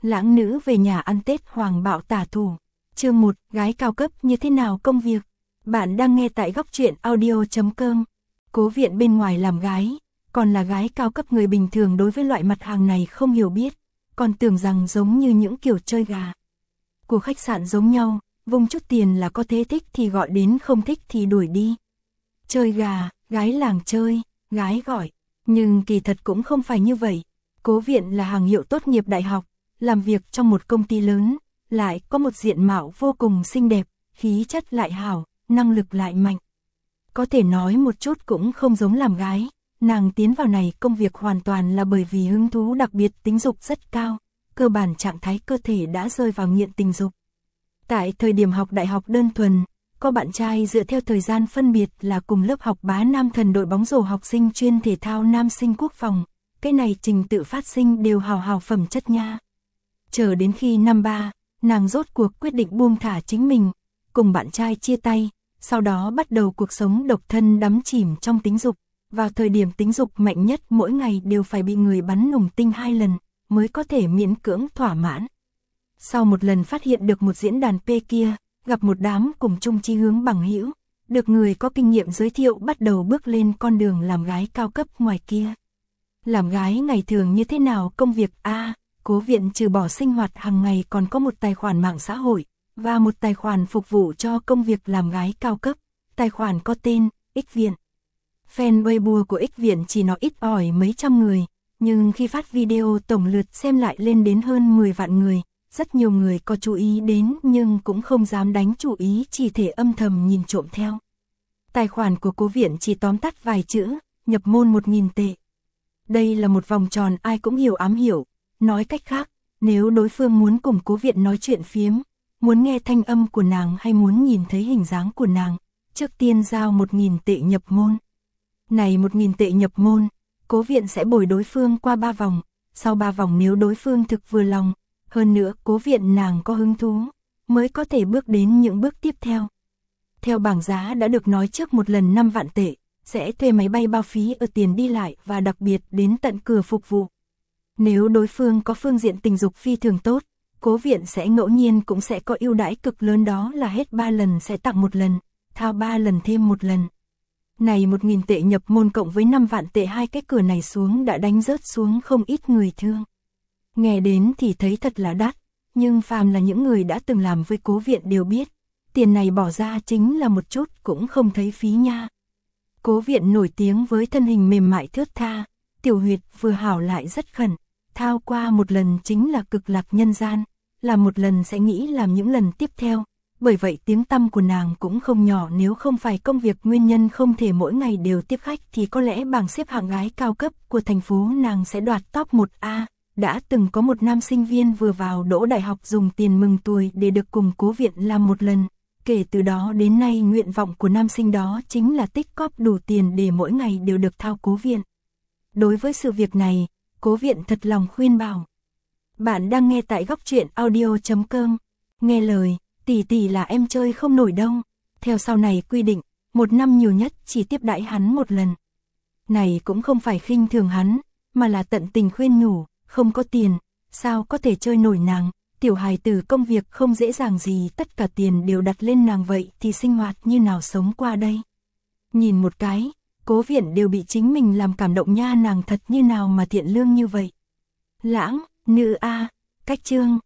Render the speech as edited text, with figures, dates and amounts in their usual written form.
Lãng nữ về nhà ăn Tết Hoàng Bạo tả thủ. Chương 1, gái cao cấp như thế nào công việc. Bạn đang nghe tại góc truyện audio.com. Cố Viện bên ngoài làm gái, còn là gái cao cấp. Người bình thường đối với loại mặt hàng này không hiểu biết, còn tưởng rằng giống như những kiểu chơi gà của khách sạn giống nhau, vung chút tiền là có thế, thích thì gọi đến, không thích thì đuổi đi. Chơi gà, gái làng chơi, gái gọi. Nhưng kỳ thật cũng không phải như vậy. Cố Viện là hàng hiệu tốt nghiệp đại học, làm việc trong một công ty lớn, lại có một diện mạo vô cùng xinh đẹp, khí chất lại hảo, năng lực lại mạnh. Có thể nói một chút cũng không giống làm gái, nàng tiến vào này công việc hoàn toàn là bởi vì hứng thú đặc biệt, tính dục rất cao, cơ bản trạng thái cơ thể đã rơi vào nghiện tình dục. Tại thời điểm học đại học đơn thuần, có bạn trai dựa theo thời gian phân biệt là cùng lớp học bá nam thần đội bóng rổ, học sinh chuyên thể thao, nam sinh quốc phòng, cái này trình tự phát sinh đều hào phẩm chất nha. Chờ đến khi năm 3, nàng rốt cuộc quyết định buông thả chính mình, cùng bạn trai chia tay, sau đó bắt đầu cuộc sống độc thân đắm chìm trong tính dục. Vào thời điểm tính dục mạnh nhất, mỗi ngày đều phải bị người bắn nùng tinh 2 lần mới có thể miễn cưỡng thỏa mãn. Sau một lần phát hiện được một diễn đàn P kia, gặp một đám cùng chung chí hướng bằng hữu, được người có kinh nghiệm giới thiệu, bắt đầu bước lên con đường làm gái cao cấp ngoài kia. Làm gái ngày thường như thế nào công việc? Cố Viện trừ bỏ sinh hoạt hàng ngày còn có một tài khoản mạng xã hội và một tài khoản phục vụ cho công việc làm gái cao cấp. Tài khoản có tên X Viện. Fan Weibo của X Viện chỉ nó ít ỏi mấy trăm người, nhưng khi phát video tổng lượt xem lại lên đến hơn 10 vạn người. Rất nhiều người có chú ý đến nhưng cũng không dám đánh chú ý, chỉ thể âm thầm nhìn trộm theo. Tài khoản của Cố Viện chỉ tóm tắt vài chữ, nhập môn 1.000 tệ. Đây là một vòng tròn ai cũng hiểu ám hiểu. Nói cách khác, nếu đối phương muốn cùng Cố Viện nói chuyện phiếm, muốn nghe thanh âm của nàng hay muốn nhìn thấy hình dáng của nàng, trước tiên giao 1.000 tệ nhập môn. Này 1.000 tệ nhập môn, Cố Viện sẽ bồi đối phương qua 3 vòng, sau 3 vòng nếu đối phương thực vừa lòng, hơn nữa Cố Viện nàng có hứng thú, mới có thể bước đến những bước tiếp theo. Theo bảng giá đã được nói trước, một lần 5 vạn tệ, sẽ thuê máy bay bao phí ở tiền đi lại và đặc biệt đến tận cửa phục vụ. Nếu đối phương có phương diện tình dục phi thường tốt, Cố Viện sẽ ngẫu nhiên cũng sẽ có ưu đãi cực lớn, đó là hết 3 lần sẽ tặng 1 lần, thao 3 lần thêm 1 lần. Này 1.000 tệ nhập môn cộng với 5 vạn tệ, hai cái cửa này xuống đã đánh rớt xuống không ít người thương. Nghe đến thì thấy thật là đắt, nhưng phàm là những người đã từng làm với Cố Viện đều biết, tiền này bỏ ra chính là một chút cũng không thấy phí nha. Cố Viện nổi tiếng với thân hình mềm mại thướt tha, tiểu huyệt vừa hảo lại rất khẩn, thao qua 1 lần chính là cực lạc nhân gian, làm 1 lần sẽ nghĩ làm những lần tiếp theo. Bởi vậy tiếng tăm của nàng cũng không nhỏ, nếu không phải công việc nguyên nhân không thể mỗi ngày đều tiếp khách thì có lẽ bảng xếp hạng gái cao cấp của thành phố nàng sẽ đoạt top 1A. Đã từng có một nam sinh viên vừa vào đỗ đại học dùng tiền mừng tuổi để được cùng Cố Viện làm 1 lần. Kể từ đó đến nay nguyện vọng của nam sinh đó chính là tích cóp đủ tiền để mỗi ngày đều được thao Cố Viện. Đối với sự việc này, Cố Viện thật lòng khuyên bảo. Bạn đang nghe tại góc truyện audio.com. Nghe lời, tỷ là em chơi không nổi đâu. Theo sau này quy định, 1 năm nhiều nhất chỉ tiếp đãi hắn 1 lần. Này cũng không phải khinh thường hắn, mà là tận tình khuyên nhủ. Không có tiền, sao có thể chơi nổi nàng, tiểu hài tử công việc không dễ dàng gì, tất cả tiền đều đặt lên nàng, vậy thì sinh hoạt như nào sống qua đây. Nhìn một cái, Cố Viện đều bị chính mình làm cảm động nha, nàng thật như nào mà thiện lương như vậy. Lãng, nữ A, cách chương.